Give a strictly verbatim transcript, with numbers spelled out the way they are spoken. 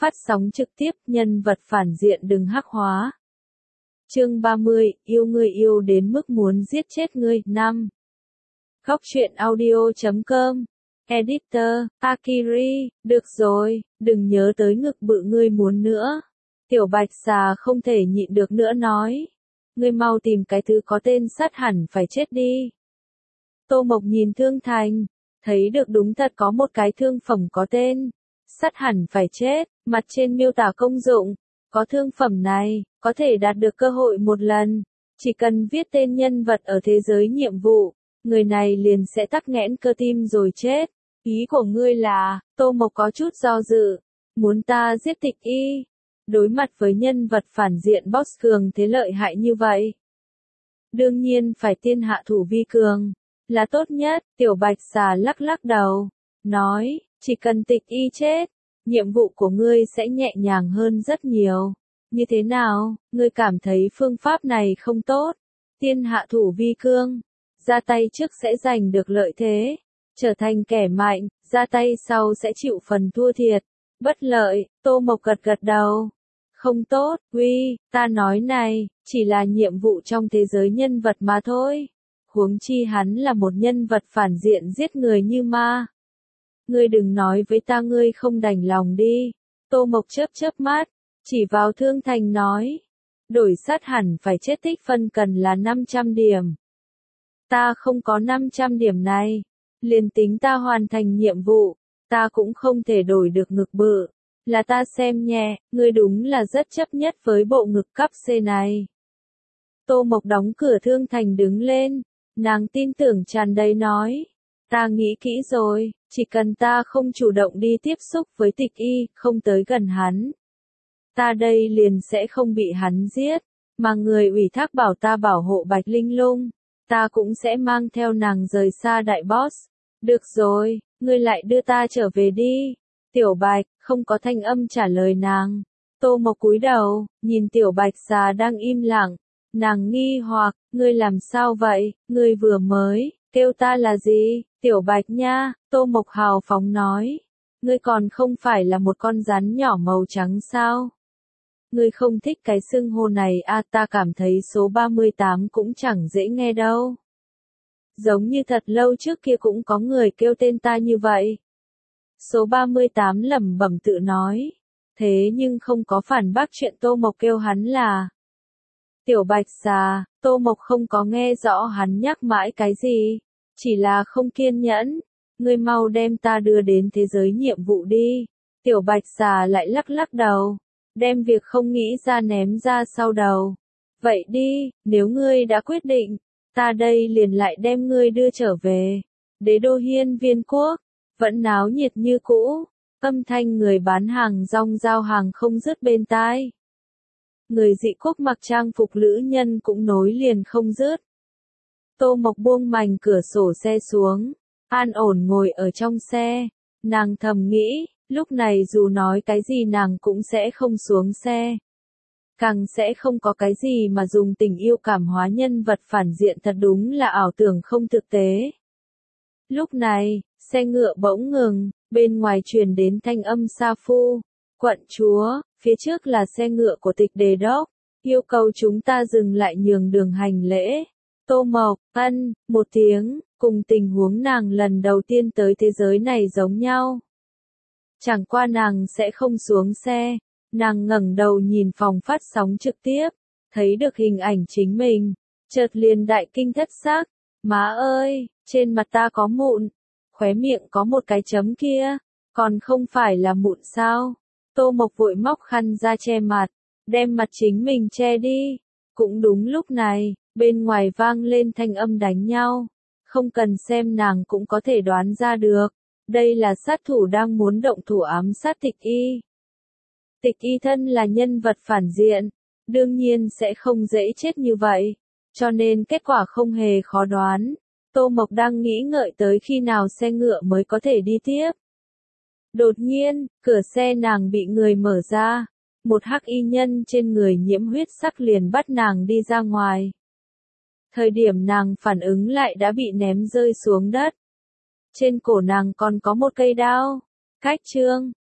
phát sóng trực tiếp, nhân vật phản diện đừng hắc hóa. Chương ba mươi, yêu ngươi yêu đến mức muốn giết chết ngươi. năm. Góc truyện audio chấm com. Editor, Akiri, được rồi, đừng nhớ tới ngực bự ngươi muốn nữa. Tiểu bạch xà không thể nhịn được nữa nói. Ngươi mau tìm cái thứ có tên sắt hẳn phải chết đi. Tô Mộc nhìn Thương Thành, thấy được đúng thật có một cái thương phẩm có tên sắt hẳn phải chết, mặt trên miêu tả công dụng. Có thương phẩm này, có thể đạt được cơ hội một lần. Chỉ cần viết tên nhân vật ở thế giới nhiệm vụ, người này liền sẽ tắc nghẽn cơ tim rồi chết. Ý của ngươi là, Tô Mộc có chút do dự, muốn ta giết Tịch Y. Đối mặt với nhân vật phản diện boss cường thế lợi hại như vậy. Đương nhiên phải tiên hạ thủ vi cường, là tốt nhất. Tiểu bạch xà lắc lắc đầu, nói, chỉ cần Tịch Y chết, nhiệm vụ của ngươi sẽ nhẹ nhàng hơn rất nhiều. Như thế nào, ngươi cảm thấy phương pháp này không tốt? Tiên hạ thủ vi cương, ra tay trước sẽ giành được lợi thế, trở thành kẻ mạnh, ra tay sau sẽ chịu phần thua thiệt. Bất lợi, Tô Mộc gật gật đầu. Không tốt, Uy, ta nói này, chỉ là nhiệm vụ trong thế giới nhân vật mà thôi. Huống chi hắn là một nhân vật phản diện giết người như ma. Ngươi đừng nói với ta ngươi không đành lòng đi. Tô Mộc chớp chớp mắt, chỉ vào Thương Thành nói. Đổi sắt hẳn phải chết tích phân cần là năm trăm điểm. Ta không có năm trăm điểm này. Liền tính ta hoàn thành nhiệm vụ, ta cũng không thể đổi được ngực bự. Là ta xem nhẹ, ngươi đúng là rất chấp nhất với bộ ngực cấp C này. Tô Mộc đóng cửa Thương Thành đứng lên, nàng tin tưởng tràn đầy nói. Ta nghĩ kỹ rồi, chỉ cần ta không chủ động đi tiếp xúc với Tịch Y, không tới gần hắn. Ta đây liền sẽ không bị hắn giết, mà người ủy thác bảo ta bảo hộ Bạch Linh Lung, ta cũng sẽ mang theo nàng rời xa đại boss. Được rồi, ngươi lại đưa ta trở về đi. Tiểu Bạch, không có thanh âm trả lời nàng. Tô Mộc cúi đầu, nhìn Tiểu Bạch xà đang im lặng. Nàng nghi hoặc, ngươi làm sao vậy, ngươi vừa mới, kêu ta là gì? Tiểu Bạch nha, Tô Mộc hào phóng nói. Ngươi còn không phải là một con rắn nhỏ màu trắng sao? Ngươi không thích cái xưng hô này à, ta cảm thấy số ba mươi tám cũng chẳng dễ nghe đâu. Giống như thật lâu trước kia cũng có người kêu tên ta như vậy. Số ba mươi tám lẩm bẩm tự nói. Thế nhưng không có phản bác chuyện Tô Mộc kêu hắn là Tiểu Bạch xà. Tô Mộc không có nghe rõ hắn nhắc mãi cái gì, chỉ là không kiên nhẫn. Ngươi mau đem ta đưa đến thế giới nhiệm vụ đi. Tiểu Bạch xà lại lắc lắc đầu, đem việc không nghĩ ra ném ra sau đầu. Vậy đi, nếu ngươi đã quyết định, ta đây liền lại đem ngươi đưa trở về. Đế đô Hiên Viên Quốc, vẫn náo nhiệt như cũ, âm thanh người bán hàng rong giao hàng không dứt bên tai. Người dị quốc mặc trang phục lữ nhân cũng nối liền không dứt. Tô Mộc buông mành cửa sổ xe xuống, an ổn ngồi ở trong xe, nàng thầm nghĩ, lúc này dù nói cái gì nàng cũng sẽ không xuống xe. Càng sẽ không có cái gì mà dùng tình yêu cảm hóa nhân vật phản diện, thật đúng là ảo tưởng không thực tế. Lúc này, xe ngựa bỗng ngừng, bên ngoài truyền đến thanh âm Sa Phu. Quận chúa, phía trước là xe ngựa của Tịch Đề Đốc, yêu cầu chúng ta dừng lại nhường đường hành lễ. Tô Mộc, ân, một tiếng, cùng tình huống nàng lần đầu tiên tới thế giới này giống nhau. Chẳng qua nàng sẽ không xuống xe, nàng ngẩng đầu nhìn phòng phát sóng trực tiếp, thấy được hình ảnh chính mình, chợt liền đại kinh thất xác. Má ơi, trên mặt ta có mụn, khóe miệng có một cái chấm kia, còn không phải là mụn sao? Tô Mộc vội móc khăn ra che mặt, đem mặt chính mình che đi. Cũng đúng lúc này, bên ngoài vang lên thanh âm đánh nhau, không cần xem nàng cũng có thể đoán ra được, đây là sát thủ đang muốn động thủ ám sát Tịch Y. Tịch Y thân là nhân vật phản diện, đương nhiên sẽ không dễ chết như vậy, cho nên kết quả không hề khó đoán. Tô Mộc đang nghĩ ngợi tới khi nào xe ngựa mới có thể đi tiếp. Đột nhiên, cửa xe nàng bị người mở ra, một hắc y nhân trên người nhiễm huyết sắc liền bắt nàng đi ra ngoài. Thời điểm nàng phản ứng lại đã bị ném rơi xuống đất. Trên cổ nàng còn có một cây đao. Cách chương